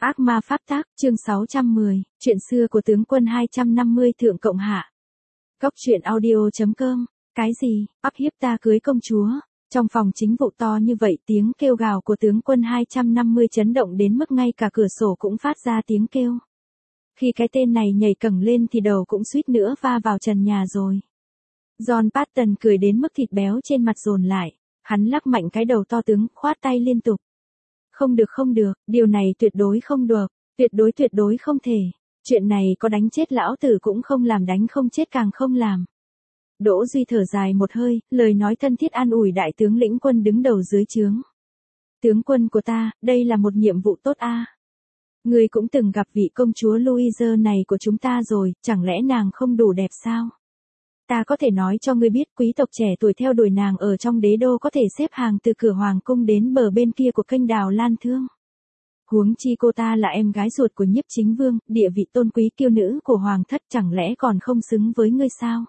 Ác ma pháp tác, chương 610, chuyện xưa của tướng quân 250 thượng cộng hạ. Góc truyện audio.com, cái gì, áp hiếp ta cưới công chúa. Trong phòng chính vụ to như vậy tiếng kêu gào của tướng quân 250 chấn động đến mức ngay cả cửa sổ cũng phát ra tiếng kêu. Khi cái tên này nhảy cẳng lên thì đầu cũng suýt nữa va vào trần nhà rồi. John Patton cười đến mức thịt béo trên mặt dồn lại, hắn lắc mạnh cái đầu to tướng, khoát tay liên tục. Không được, điều này tuyệt đối không được, tuyệt đối không thể. Chuyện này có đánh chết lão tử cũng không làm, đánh không chết càng không làm. Đỗ Duy thở dài một hơi, lời nói thân thiết an ủi đại tướng lĩnh quân đứng đầu dưới trướng. Tướng quân của ta, đây là một nhiệm vụ tốt a. Ngươi cũng từng gặp vị công chúa Louise này của chúng ta rồi, chẳng lẽ nàng không đủ đẹp sao? Ta có thể nói cho ngươi biết quý tộc trẻ tuổi theo đuổi nàng ở trong đế đô có thể xếp hàng từ cửa hoàng cung đến bờ bên kia của kênh đào Lan Thương. Huống chi cô ta là em gái ruột của Nhiếp Chính Vương, địa vị tôn quý kiêu nữ của hoàng thất, chẳng lẽ còn không xứng với ngươi sao?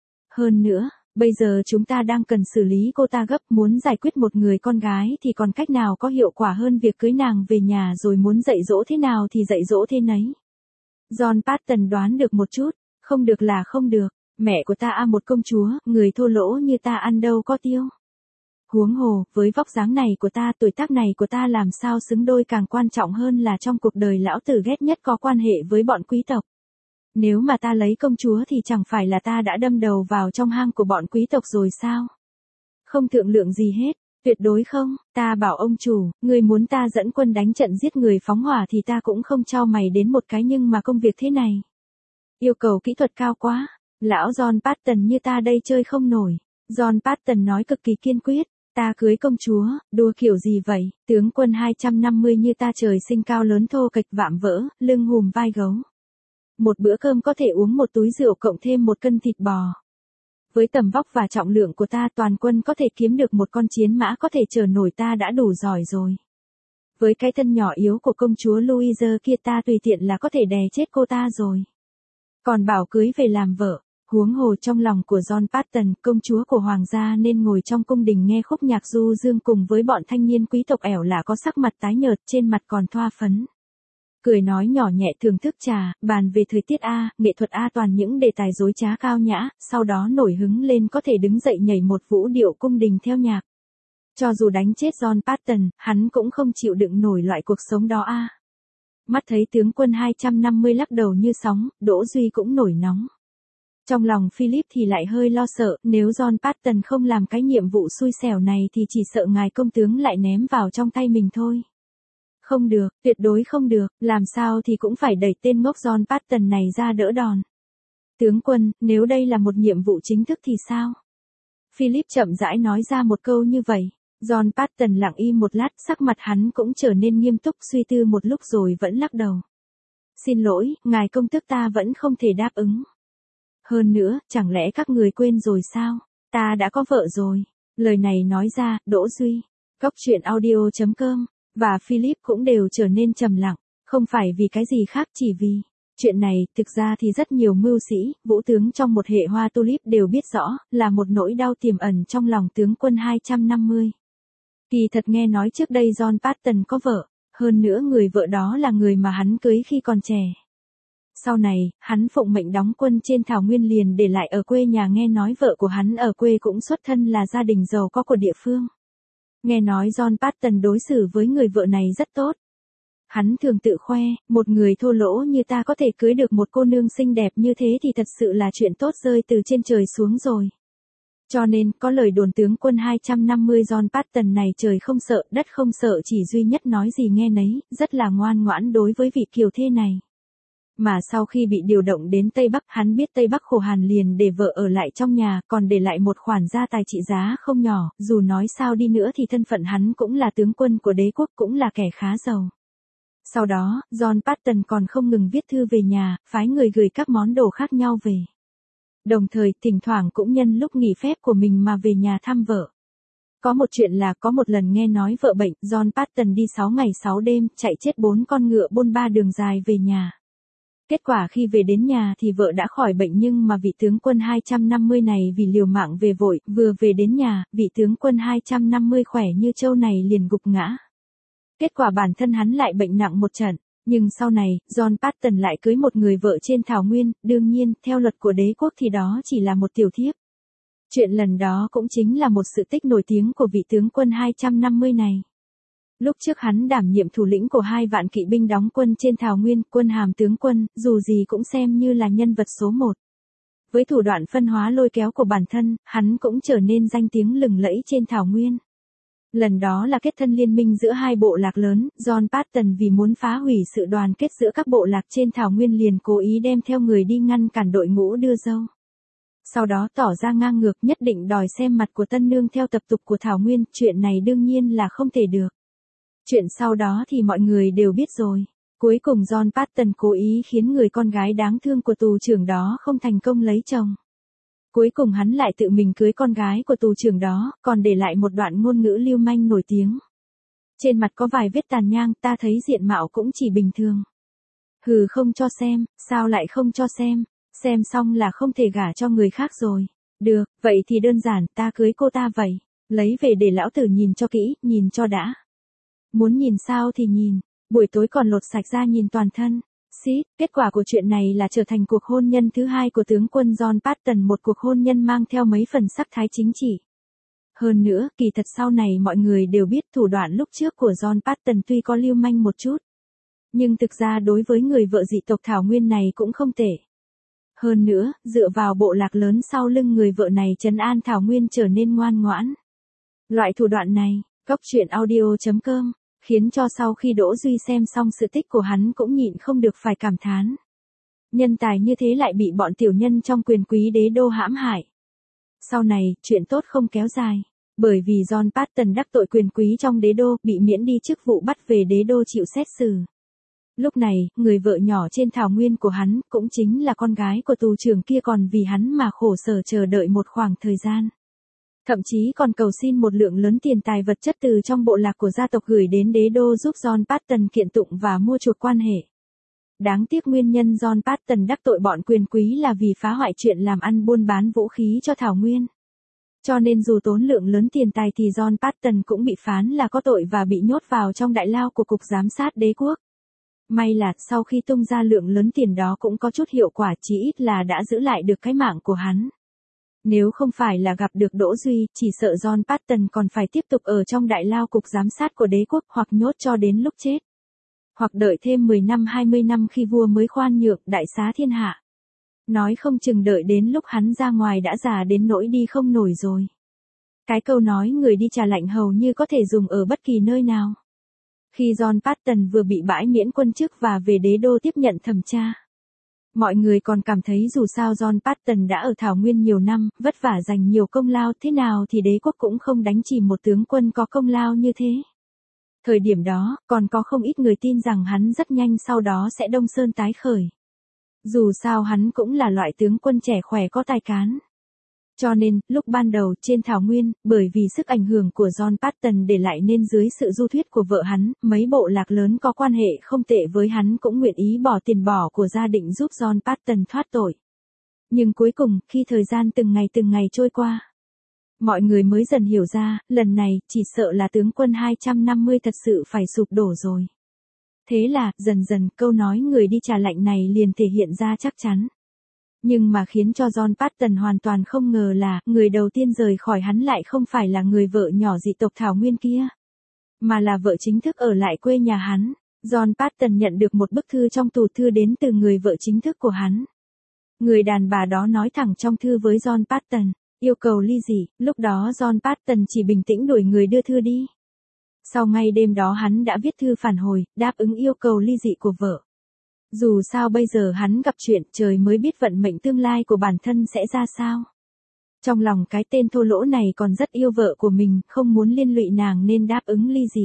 Hơn nữa, bây giờ chúng ta đang cần xử lý cô ta gấp, muốn giải quyết một người con gái thì còn cách nào có hiệu quả hơn việc cưới nàng về nhà rồi muốn dạy dỗ thế nào thì dạy dỗ thế nấy. John Patton đoán được một chút, không được là không được. Mẹ của ta một công chúa, người thô lỗ như ta ăn đâu có tiêu. Huống hồ, với vóc dáng này của ta, tuổi tác này của ta làm sao xứng đôi, càng quan trọng hơn là trong cuộc đời lão tử ghét nhất có quan hệ với bọn quý tộc. Nếu mà ta lấy công chúa thì chẳng phải là ta đã đâm đầu vào trong hang của bọn quý tộc rồi sao? Không thượng lượng gì hết, tuyệt đối không, ta bảo ông chủ, người muốn ta dẫn quân đánh trận giết người phóng hỏa thì ta cũng không cho mày đến một cái, nhưng mà công việc thế này. Yêu cầu kỹ thuật cao quá. Lão John Patton như ta đây chơi không nổi. John Patton nói cực kỳ kiên quyết. Ta cưới công chúa, đùa kiểu gì vậy? Tướng quân 250 như ta trời sinh cao lớn thô kệch vạm vỡ, lưng hùm vai gấu. Một bữa cơm có thể uống một túi rượu cộng thêm một cân thịt bò. Với tầm vóc và trọng lượng của ta, toàn quân có thể kiếm được một con chiến mã có thể chở nổi ta đã đủ giỏi rồi. Với cái thân nhỏ yếu của công chúa Louise kia, ta tùy tiện là có thể đè chết cô ta rồi. Còn bảo cưới về làm vợ. Huống hồ trong lòng của John Patton, công chúa của hoàng gia nên ngồi trong cung đình nghe khúc nhạc du dương cùng với bọn thanh niên quý tộc ẻo lả có sắc mặt tái nhợt, trên mặt còn thoa phấn. Cười nói nhỏ nhẹ thưởng thức trà, bàn về thời tiết nghệ thuật toàn những đề tài dối trá cao nhã, sau đó nổi hứng lên có thể đứng dậy nhảy một vũ điệu cung đình theo nhạc. Cho dù đánh chết John Patton, hắn cũng không chịu đựng nổi loại cuộc sống đó Mắt thấy tướng quân 250 lắc đầu như sóng, Đỗ Duy cũng nổi nóng. Trong lòng Philip thì lại hơi lo sợ, nếu John Patton không làm cái nhiệm vụ xui xẻo này thì chỉ sợ ngài công tướng lại ném vào trong tay mình thôi. Không được, tuyệt đối không được, làm sao thì cũng phải đẩy tên ngốc John Patton này ra đỡ đòn. Tướng quân, nếu đây là một nhiệm vụ chính thức thì sao? Philip chậm rãi nói ra một câu như vậy. John Patton lặng im một lát, sắc mặt hắn cũng trở nên nghiêm túc, suy tư một lúc rồi vẫn lắc đầu. Xin lỗi, ngài công tước, ta vẫn không thể đáp ứng. Hơn nữa, chẳng lẽ các người quên rồi sao? Ta đã có vợ rồi. Lời này nói ra, Đỗ Duy, Góc truyện audio.com, và Philip cũng đều trở nên trầm lặng, không phải vì cái gì khác, chỉ vì chuyện này, thực ra thì rất nhiều mưu sĩ, vũ tướng trong một hệ hoa tulip đều biết rõ, là một nỗi đau tiềm ẩn trong lòng tướng quân 250. Kỳ thật nghe nói trước đây John Patton có vợ, hơn nữa người vợ đó là người mà hắn cưới khi còn trẻ. Sau này, hắn phụng mệnh đóng quân trên thảo nguyên liền để lại ở quê nhà, nghe nói vợ của hắn ở quê cũng xuất thân là gia đình giàu có của địa phương. Nghe nói John Patton đối xử với người vợ này rất tốt. Hắn thường tự khoe, một người thô lỗ như ta có thể cưới được một cô nương xinh đẹp như thế thì thật sự là chuyện tốt rơi từ trên trời xuống rồi. Cho nên, có lời đồn tướng quân 250 John Patton này trời không sợ, đất không sợ, chỉ duy nhất nói gì nghe nấy, rất là ngoan ngoãn đối với vị kiều thê này. Mà sau khi bị điều động đến Tây Bắc, hắn biết Tây Bắc khổ hàn liền để vợ ở lại trong nhà, còn để lại một khoản gia tài trị giá không nhỏ, dù nói sao đi nữa thì thân phận hắn cũng là tướng quân của đế quốc, cũng là kẻ khá giàu. Sau đó, John Patton còn không ngừng viết thư về nhà, phái người gửi các món đồ khác nhau về. Đồng thời, thỉnh thoảng cũng nhân lúc nghỉ phép của mình mà về nhà thăm vợ. Có một chuyện là có một lần nghe nói vợ bệnh, John Patton đi 6 ngày 6 đêm, chạy chết 4 con ngựa bôn 3 đường dài về nhà. Kết quả khi về đến nhà thì vợ đã khỏi bệnh, nhưng mà vị tướng quân 250 này vì liều mạng về vội, vừa về đến nhà, vị tướng quân 250 khỏe như trâu này liền gục ngã. Kết quả bản thân hắn lại bệnh nặng một trận. Nhưng sau này, John Patton lại cưới một người vợ trên thảo nguyên, đương nhiên, theo luật của đế quốc thì đó chỉ là một tiểu thiếp. Chuyện lần đó cũng chính là một sự tích nổi tiếng của vị tướng quân 250 này. Lúc trước hắn đảm nhiệm thủ lĩnh của 2 vạn kỵ binh đóng quân trên thảo nguyên, quân hàm tướng quân, dù gì cũng xem như là nhân vật số 1. Với thủ đoạn phân hóa lôi kéo của bản thân, hắn cũng trở nên danh tiếng lừng lẫy trên thảo nguyên. Lần đó là kết thân liên minh giữa 2 bộ lạc lớn, John Patton vì muốn phá hủy sự đoàn kết giữa các bộ lạc trên thảo nguyên liền cố ý đem theo người đi ngăn cản đội ngũ đưa dâu. Sau đó tỏ ra ngang ngược nhất định đòi xem mặt của tân nương theo tập tục của thảo nguyên, chuyện này đương nhiên là không thể được. Chuyện sau đó thì mọi người đều biết rồi. Cuối cùng John Patton cố ý khiến người con gái đáng thương của tù trưởng đó không thành công lấy chồng. Cuối cùng hắn lại tự mình cưới con gái của tù trưởng đó, còn để lại một đoạn ngôn ngữ lưu manh nổi tiếng. Trên mặt có vài vết tàn nhang, ta thấy diện mạo cũng chỉ bình thường. Hừ, không cho xem, sao lại không cho xem xong là không thể gả cho người khác rồi. Được, vậy thì đơn giản, ta cưới cô ta vậy. Lấy về để lão tử nhìn cho kỹ, nhìn cho đã. Muốn nhìn sao thì nhìn, buổi tối còn lột sạch ra nhìn toàn thân. Xít, kết quả của chuyện này là trở thành cuộc hôn nhân thứ 2 của tướng quân John Patton, một cuộc hôn nhân mang theo mấy phần sắc thái chính trị. Hơn nữa, kỳ thật sau này mọi người đều biết thủ đoạn lúc trước của John Patton tuy có lưu manh một chút. Nhưng thực ra đối với người vợ dị tộc thảo nguyên này cũng không tệ. Hơn nữa, dựa vào bộ lạc lớn sau lưng người vợ này trấn an thảo nguyên trở nên ngoan ngoãn. Loại thủ đoạn này, coctruyện.audio.com, khiến cho sau khi Đỗ Duy xem xong sự tích của hắn cũng nhịn không được phải cảm thán. Nhân tài như thế lại bị bọn tiểu nhân trong quyền quý đế đô hãm hại. Sau này, chuyện tốt không kéo dài. Bởi vì John Patton đắc tội quyền quý trong đế đô, bị miễn đi chức vụ bắt về đế đô chịu xét xử. Lúc này, người vợ nhỏ trên thảo nguyên của hắn, cũng chính là con gái của tù trưởng kia còn vì hắn mà khổ sở chờ đợi một khoảng thời gian. Thậm chí còn cầu xin một lượng lớn tiền tài vật chất từ trong bộ lạc của gia tộc gửi đến đế đô giúp John Patton kiện tụng và mua chuộc quan hệ. Đáng tiếc nguyên nhân John Patton đắc tội bọn quyền quý là vì phá hoại chuyện làm ăn buôn bán vũ khí cho thảo nguyên. Cho nên dù tốn lượng lớn tiền tài thì John Patton cũng bị phán là có tội và bị nhốt vào trong đại lao của cục giám sát đế quốc. May là sau khi tung ra lượng lớn tiền đó cũng có chút hiệu quả, chí ít là đã giữ lại được cái mạng của hắn. Nếu không phải là gặp được Đỗ Duy, chỉ sợ John Patton còn phải tiếp tục ở trong đại lao cục giám sát của đế quốc hoặc nhốt cho đến lúc chết. Hoặc đợi thêm 10 năm 20 năm khi vua mới khoan nhượng đại xá thiên hạ. Nói không chừng đợi đến lúc hắn ra ngoài đã già đến nỗi đi không nổi rồi. Cái câu nói người đi trà lạnh hầu như có thể dùng ở bất kỳ nơi nào. Khi John Patton vừa bị bãi miễn quân chức và về đế đô tiếp nhận thẩm tra. Mọi người còn cảm thấy dù sao John Patton đã ở thảo nguyên nhiều năm, vất vả dành nhiều công lao thế nào thì đế quốc cũng không đánh chìm một tướng quân có công lao như thế. Thời điểm đó, còn có không ít người tin rằng hắn rất nhanh sau đó sẽ đông sơn tái khởi. Dù sao hắn cũng là loại tướng quân trẻ khỏe có tài cán. Cho nên, lúc ban đầu trên thảo nguyên, bởi vì sức ảnh hưởng của John Patton để lại nên dưới sự du thuyết của vợ hắn, mấy bộ lạc lớn có quan hệ không tệ với hắn cũng nguyện ý bỏ tiền bỏ của gia định giúp John Patton thoát tội. Nhưng cuối cùng, khi thời gian từng ngày trôi qua, mọi người mới dần hiểu ra, lần này, chỉ sợ là tướng quân 250 thật sự phải sụp đổ rồi. Thế là, dần dần, câu nói người đi trà lạnh này liền thể hiện ra chắc chắn. Nhưng mà khiến cho John Patton hoàn toàn không ngờ là, người đầu tiên rời khỏi hắn lại không phải là người vợ nhỏ dị tộc thảo nguyên kia, mà là vợ chính thức ở lại quê nhà hắn. John Patton nhận được một bức thư trong tủ thư đến từ người vợ chính thức của hắn. Người đàn bà đó nói thẳng trong thư với John Patton, yêu cầu ly dị, lúc đó John Patton chỉ bình tĩnh đuổi người đưa thư đi. Sau ngay đêm đó hắn đã viết thư phản hồi, đáp ứng yêu cầu ly dị của vợ. Dù sao bây giờ hắn gặp chuyện trời mới biết vận mệnh tương lai của bản thân sẽ ra sao. Trong lòng cái tên thô lỗ này còn rất yêu vợ của mình, không muốn liên lụy nàng nên đáp ứng ly dị.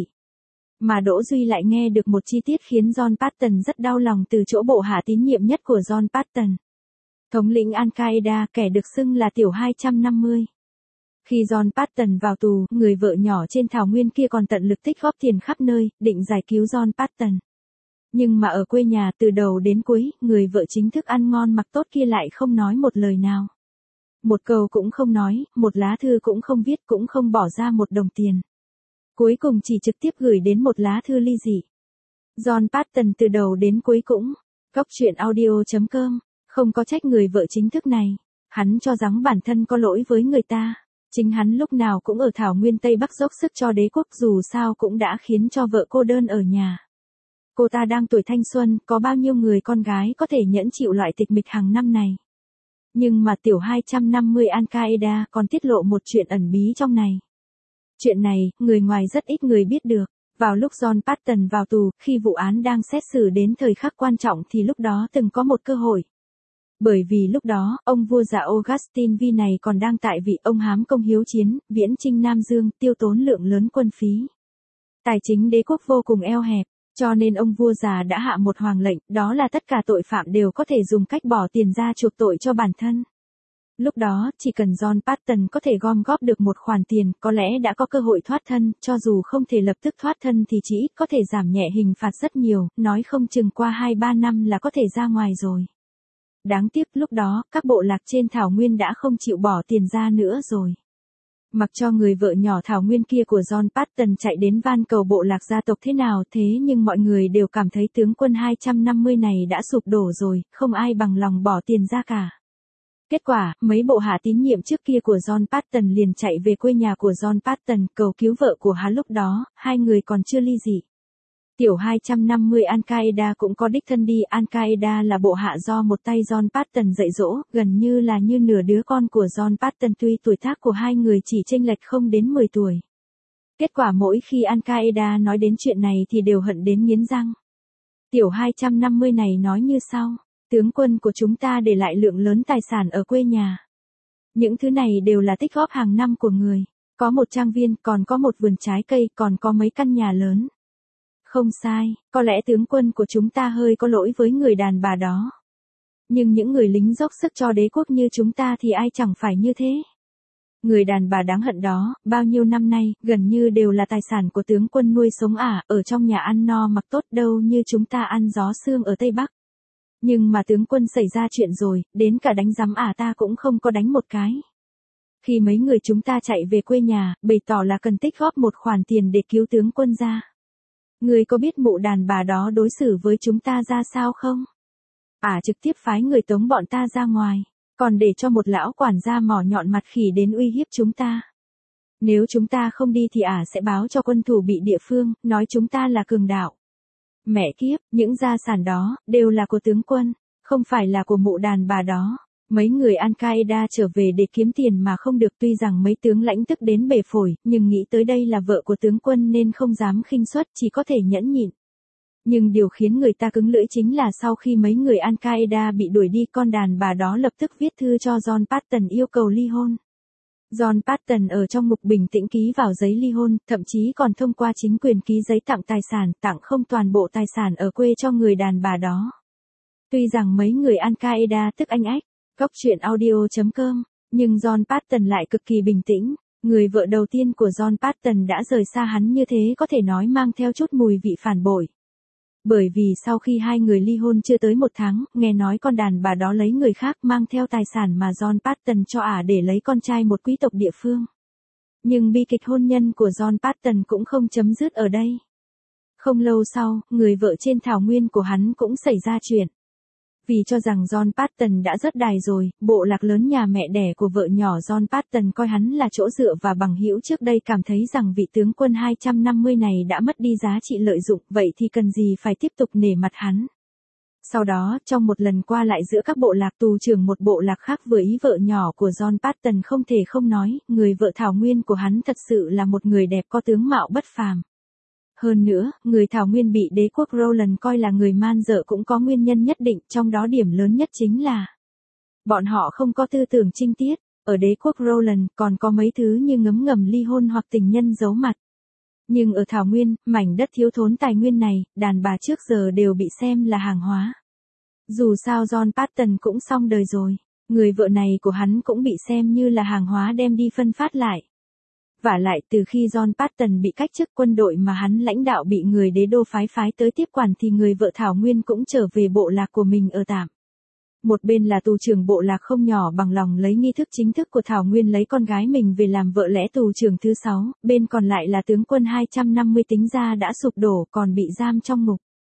Mà Đỗ Duy lại nghe được một chi tiết khiến John Patton rất đau lòng từ chỗ bộ hạ tín nhiệm nhất của John Patton. Thống lĩnh Al-Qaeda, kẻ được xưng là tiểu 250. Khi John Patton vào tù, người vợ nhỏ trên thảo nguyên kia còn tận lực tích góp tiền khắp nơi, định giải cứu John Patton. Nhưng mà ở quê nhà từ đầu đến cuối, người vợ chính thức ăn ngon mặc tốt kia lại không nói một lời nào. Một câu cũng không nói, một lá thư cũng không viết, cũng không bỏ ra một đồng tiền. Cuối cùng chỉ trực tiếp gửi đến một lá thư ly dị. John Patton từ đầu đến cuối cũng. Góc truyện audio.com, không có trách người vợ chính thức này. Hắn cho rằng bản thân có lỗi với người ta. Chính hắn lúc nào cũng ở thảo nguyên Tây Bắc dốc sức cho đế quốc, dù sao cũng đã khiến cho vợ cô đơn ở nhà. Cô ta đang tuổi thanh xuân, có bao nhiêu người con gái có thể nhẫn chịu loại tịch mịch hàng năm này. Nhưng mà tiểu 250 Al-Qaeda còn tiết lộ một chuyện ẩn bí trong này. Chuyện này, người ngoài rất ít người biết được. Vào lúc John Patton vào tù, khi vụ án đang xét xử đến thời khắc quan trọng thì lúc đó từng có một cơ hội. Bởi vì lúc đó, ông vua già Augustin V này còn đang tại vị, ông hám công hiếu chiến, viễn chinh Nam Dương, tiêu tốn lượng lớn quân phí. Tài chính đế quốc vô cùng eo hẹp, cho nên ông vua già đã hạ một hoàng lệnh, đó là tất cả tội phạm đều có thể dùng cách bỏ tiền ra chuộc tội cho bản thân. Lúc đó, chỉ cần John Patton có thể gom góp được một khoản tiền, có lẽ đã có cơ hội thoát thân, cho dù không thể lập tức thoát thân thì chỉ ít có thể giảm nhẹ hình phạt rất nhiều, nói không chừng qua 2-3 năm là có thể ra ngoài rồi. Đáng tiếc lúc đó, các bộ lạc trên thảo nguyên đã không chịu bỏ tiền ra nữa rồi. Mặc cho người vợ nhỏ thảo nguyên kia của John Patton chạy đến van cầu bộ lạc gia tộc thế nào thế nhưng mọi người đều cảm thấy tướng quân 250 này đã sụp đổ rồi, không ai bằng lòng bỏ tiền ra cả. Kết quả, mấy bộ hạ tín nhiệm trước kia của John Patton liền chạy về quê nhà của John Patton cầu cứu vợ của hắn lúc đó, hai người còn chưa ly dị. Tiểu 250 Al-Qaeda cũng có đích thân đi, Al-Qaeda là bộ hạ do một tay John Patton dạy dỗ, gần như là như nửa đứa con của John Patton, tuy tuổi tác của hai người chỉ chênh lệch không đến 10 tuổi. Kết quả mỗi khi Al-Qaeda nói đến chuyện này thì đều hận đến nghiến răng. Tiểu 250 này nói như sau, tướng quân của chúng ta để lại lượng lớn tài sản ở quê nhà. Những thứ này đều là tích góp hàng năm của người, có một trang viên, còn có một vườn trái cây, còn có mấy căn nhà lớn. Không sai, có lẽ tướng quân của chúng ta hơi có lỗi với người đàn bà đó. Nhưng những người lính dốc sức cho đế quốc như chúng ta thì ai chẳng phải như thế. Người đàn bà đáng hận đó, bao nhiêu năm nay, gần như đều là tài sản của tướng quân nuôi sống ở trong nhà ăn no mặc tốt đâu như chúng ta ăn gió sương ở Tây Bắc. Nhưng mà tướng quân xảy ra chuyện rồi, đến cả đánh giám ta cũng không có đánh một cái. Khi mấy người chúng ta chạy về quê nhà, bày tỏ là cần tích góp một khoản tiền để cứu tướng quân ra. Người có biết mụ đàn bà đó đối xử với chúng ta ra sao không? Trực tiếp phái người tống bọn ta ra ngoài, còn để cho một lão quản gia mỏ nhọn mặt khỉ đến uy hiếp chúng ta. Nếu chúng ta không đi thì sẽ báo cho quân thủ bị địa phương, nói chúng ta là cường đạo. Mẹ kiếp, những gia sản đó, đều là của tướng quân, không phải là của mụ đàn bà đó. Mấy người Al-Qaeda trở về để kiếm tiền mà không được, tuy rằng mấy tướng lãnh tức đến bể phổi, nhưng nghĩ tới đây là vợ của tướng quân nên không dám khinh suất, chỉ có thể nhẫn nhịn. Nhưng điều khiến người ta cứng lưỡi chính là sau khi mấy người Al-Qaeda bị đuổi đi, con đàn bà đó lập tức viết thư cho John Patton yêu cầu ly hôn. John Patton ở trong mục bình tĩnh ký vào giấy ly hôn, thậm chí còn thông qua chính quyền ký giấy tặng tài sản, tặng không toàn bộ tài sản ở quê cho người đàn bà đó. Tuy rằng mấy người Al-Qaeda tức anh ách, góc truyện audio.com, nhưng John Patton lại cực kỳ bình tĩnh. Người vợ đầu tiên của John Patton đã rời xa hắn như thế có thể nói mang theo chút mùi vị phản bội. Bởi vì sau khi hai người ly hôn chưa tới 1 tháng, nghe nói con đàn bà đó lấy người khác mang theo tài sản mà John Patton cho để lấy con trai một quý tộc địa phương. Nhưng bi kịch hôn nhân của John Patton cũng không chấm dứt ở đây. Không lâu sau, người vợ trên thảo nguyên của hắn cũng xảy ra chuyện. Vì cho rằng John Patton đã rớt đài rồi, bộ lạc lớn nhà mẹ đẻ của vợ nhỏ John Patton coi hắn là chỗ dựa và bằng hữu trước đây cảm thấy rằng vị tướng quân 250 này đã mất đi giá trị lợi dụng, vậy thì cần gì phải tiếp tục nể mặt hắn. Sau đó, trong một lần qua lại giữa các bộ lạc, tù trưởng một bộ lạc khác vừa ý vợ nhỏ của John Patton không thể không nói, người vợ thảo nguyên của hắn thật sự là một người đẹp có tướng mạo bất phàm. Hơn nữa, người thảo nguyên bị đế quốc Roland coi là người man dợ cũng có nguyên nhân nhất định, trong đó điểm lớn nhất chính là bọn họ không có tư tưởng trinh tiết. Ở đế quốc Roland còn có mấy thứ như ngấm ngầm ly hôn hoặc tình nhân giấu mặt. Nhưng ở thảo nguyên, mảnh đất thiếu thốn tài nguyên này, đàn bà trước giờ đều bị xem là hàng hóa. Dù sao John Patton cũng xong đời rồi, người vợ này của hắn cũng bị xem như là hàng hóa đem đi phân phát lại. Vả lại từ khi John Patton bị cách chức quân đội mà hắn lãnh đạo bị người đế đô phái tới tiếp quản thì người vợ thảo nguyên cũng trở về bộ lạc của mình ở tạm. Một bên là tù trưởng bộ lạc không nhỏ bằng lòng lấy nghi thức chính thức của thảo nguyên lấy con gái mình về làm vợ lẽ tù trưởng thứ 6, bên còn lại là tướng quân 250 tính ra đã sụp đổ còn bị giam trong ngục.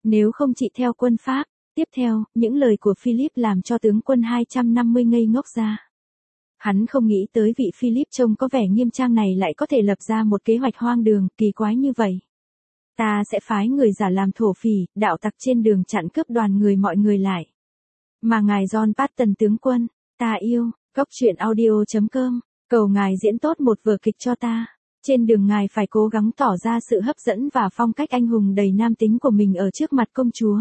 Nếu không chị theo quân Pháp. Tiếp theo, những lời của Philip làm cho tướng quân 250 ngây ngốc ra. Hắn không nghĩ tới vị Philip trông có vẻ nghiêm trang này lại có thể lập ra một kế hoạch hoang đường, kỳ quái như vậy. Ta sẽ phái người giả làm thổ phỉ, đạo tặc trên đường chặn cướp đoàn người mọi người lại. Mà ngài John Patton tướng quân, ta yêu, góc truyện audio.com, cầu ngài diễn tốt một vở kịch cho ta. Trên đường ngài phải cố gắng tỏ ra sự hấp dẫn và phong cách anh hùng đầy nam tính của mình ở trước mặt công chúa.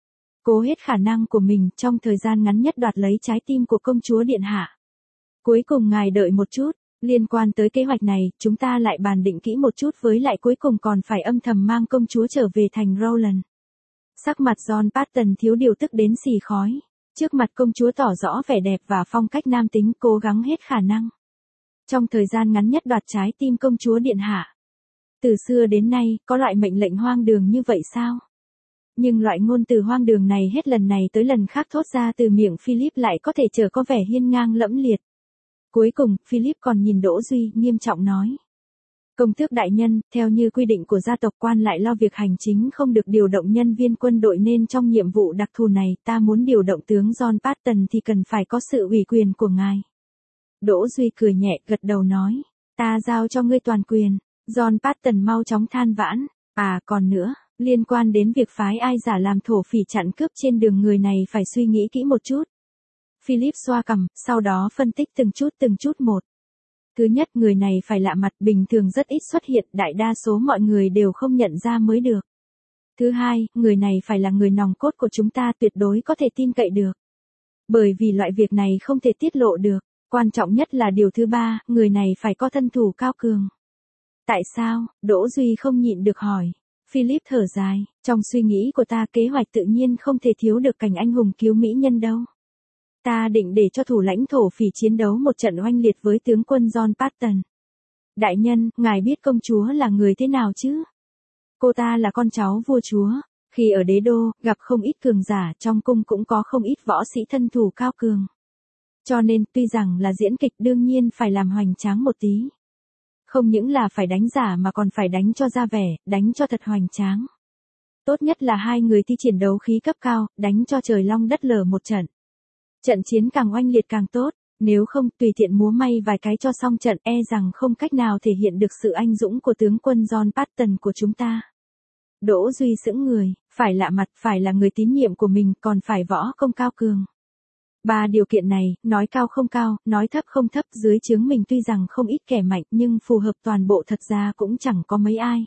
Cố hết khả năng của mình trong thời gian ngắn nhất đoạt lấy trái tim của công chúa điện hạ. Cuối cùng ngài đợi một chút, liên quan tới kế hoạch này, chúng ta lại bàn định kỹ một chút với lại cuối cùng còn phải âm thầm mang công chúa trở về thành Rowland. Sắc mặt John Patton thiếu điều tức đến xì khói. Trước mặt công chúa tỏ rõ vẻ đẹp và phong cách nam tính cố gắng hết khả năng. Trong thời gian ngắn nhất đoạt trái tim công chúa điện hạ. Từ xưa đến nay, có loại mệnh lệnh hoang đường như vậy sao? Nhưng loại ngôn từ hoang đường này hết lần này tới lần khác thốt ra từ miệng Philip lại có thể trở có vẻ hiên ngang lẫm liệt. Cuối cùng, Philip còn nhìn Đỗ Duy, nghiêm trọng nói. Công tước đại nhân, theo như quy định của gia tộc quan lại lo việc hành chính không được điều động nhân viên quân đội nên trong nhiệm vụ đặc thù này ta muốn điều động tướng John Patton thì cần phải có sự ủy quyền của ngài. Đỗ Duy cười nhẹ gật đầu nói, ta giao cho ngươi toàn quyền. John Patton mau chóng than vãn, còn nữa, liên quan đến việc phái ai giả làm thổ phỉ chặn cướp trên đường người này phải suy nghĩ kỹ một chút. Philip xoa cằm, sau đó phân tích từng chút một. Thứ nhất, người này phải lạ mặt, bình thường rất ít xuất hiện, đại đa số mọi người đều không nhận ra mới được. Thứ hai, người này phải là người nòng cốt của chúng ta, tuyệt đối có thể tin cậy được. Bởi vì loại việc này không thể tiết lộ được. Quan trọng nhất là điều thứ ba, người này phải có thân thủ cao cường. Tại sao? Đỗ Duy không nhịn được hỏi. Philip thở dài, trong suy nghĩ của ta kế hoạch tự nhiên không thể thiếu được cảnh anh hùng cứu mỹ nhân đâu. Ta định để cho thủ lãnh thổ phỉ chiến đấu một trận oanh liệt với tướng quân John Patton. Đại nhân, ngài biết công chúa là người thế nào chứ? Cô ta là con cháu vua chúa. Khi ở đế đô, gặp không ít cường giả, trong cung cũng có không ít võ sĩ thân thủ cao cường. Cho nên, tuy rằng là diễn kịch đương nhiên phải làm hoành tráng một tí. Không những là phải đánh giả mà còn phải đánh cho ra vẻ, đánh cho thật hoành tráng. Tốt nhất là hai người thi triển đấu khí cấp cao, đánh cho trời long đất lở một trận. Trận chiến càng oanh liệt càng tốt, nếu không tùy tiện múa may vài cái cho xong trận e rằng không cách nào thể hiện được sự anh dũng của tướng quân John Patton của chúng ta. Đỗ Duy sững người, phải lạ mặt, phải là người tín nhiệm của mình, còn phải võ công cao cường. Ba điều kiện này, nói cao không cao, nói thấp không thấp, dưới trướng mình tuy rằng không ít kẻ mạnh nhưng phù hợp toàn bộ thật ra cũng chẳng có mấy ai.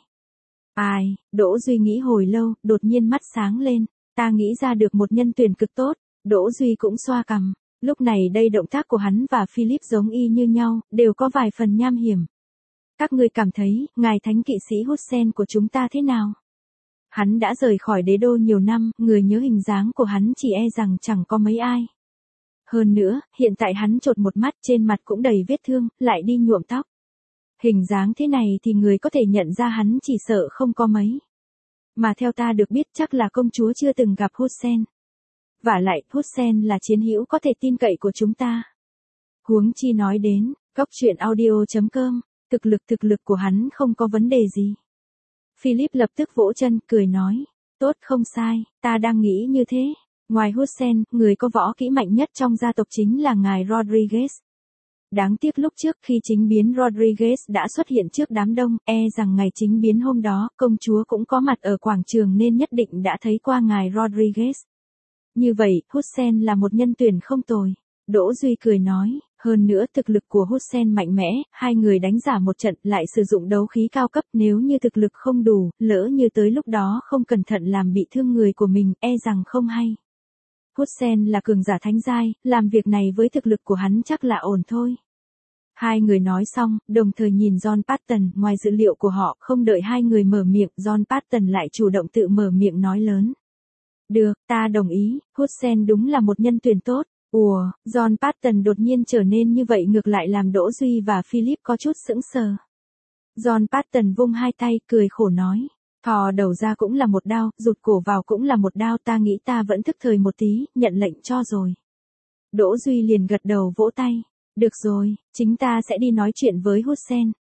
Đỗ Duy nghĩ hồi lâu, đột nhiên mắt sáng lên, ta nghĩ ra được một nhân tuyển cực tốt. Đỗ Duy cũng xoa cằm, lúc này đây động tác của hắn và Philip giống y như nhau, đều có vài phần nham hiểm. Các ngươi cảm thấy, ngài thánh kỵ sĩ Hussein của chúng ta thế nào? Hắn đã rời khỏi đế đô nhiều năm, người nhớ hình dáng của hắn chỉ e rằng chẳng có mấy ai. Hơn nữa, hiện tại hắn chột một mắt, trên mặt cũng đầy vết thương, lại đi nhuộm tóc. Hình dáng thế này thì người có thể nhận ra hắn chỉ sợ không có mấy. Mà theo ta được biết chắc là công chúa chưa từng gặp Hussein. Vả lại, Hussein là chiến hữu có thể tin cậy của chúng ta. Huống chi nói đến, góc truyện audio.com, thực lực của hắn không có vấn đề gì. Philip lập tức vỗ chân, cười nói, tốt không sai, ta đang nghĩ như thế. Ngoài Hussein, người có võ kỹ mạnh nhất trong gia tộc chính là ngài Rodriguez. Đáng tiếc lúc trước khi chính biến Rodriguez đã xuất hiện trước đám đông, e rằng ngày chính biến hôm đó, công chúa cũng có mặt ở quảng trường nên nhất định đã thấy qua ngài Rodriguez. Như vậy, Hussein là một nhân tuyển không tồi. Đỗ Duy cười nói, hơn nữa thực lực của Hussein mạnh mẽ, hai người đánh giả một trận lại sử dụng đấu khí cao cấp, nếu như thực lực không đủ, lỡ như tới lúc đó không cẩn thận làm bị thương người của mình, e rằng không hay. Hussein là cường giả thánh giai, làm việc này với thực lực của hắn chắc là ổn thôi. Hai người nói xong, đồng thời nhìn John Patton, ngoài dữ liệu của họ, không đợi hai người mở miệng, John Patton lại chủ động tự mở miệng nói lớn. Được, ta đồng ý, Hussein đúng là một nhân tuyển tốt. John Patton đột nhiên trở nên như vậy ngược lại làm Đỗ Duy và Philip có chút sững sờ. John Patton vung hai tay, cười khổ nói. Thò đầu ra cũng là một đao, rụt cổ vào cũng là một đao, ta nghĩ ta vẫn thức thời một tí, nhận lệnh cho rồi. Đỗ Duy liền gật đầu vỗ tay. Được rồi, chính ta sẽ đi nói chuyện với Hussein.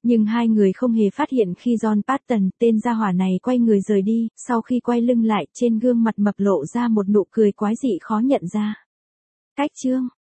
Nhưng hai người không hề phát hiện khi John Patton, tên gia hỏa này quay người rời đi, sau khi quay lưng lại, trên gương mặt mập lộ ra một nụ cười quái dị khó nhận ra. Cách chương